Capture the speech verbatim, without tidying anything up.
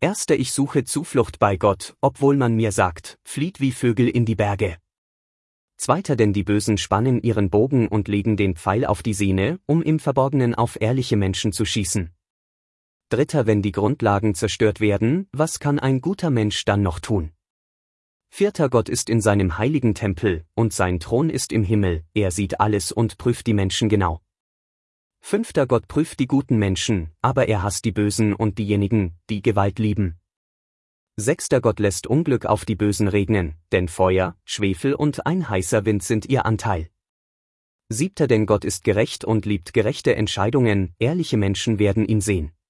Erster Ich suche Zuflucht bei Gott, obwohl man mir sagt, flieht wie Vögel in die Berge. Zweiter Denn die Bösen spannen ihren Bogen und legen den Pfeil auf die Sehne, um im Verborgenen auf ehrliche Menschen zu schießen. Dritter Wenn die Grundlagen zerstört werden, was kann ein guter Mensch dann noch tun? Vierter Gott ist in seinem heiligen Tempel, und sein Thron ist im Himmel, er sieht alles und prüft die Menschen genau. Fünfter Gott prüft die guten Menschen, aber er hasst die Bösen und diejenigen, die Gewalt lieben. Sechster Gott lässt Unglück auf die Bösen regnen, denn Feuer, Schwefel und ein heißer Wind sind ihr Anteil. Siebter Denn Gott ist gerecht und liebt gerechte Entscheidungen, ehrliche Menschen werden ihn sehen.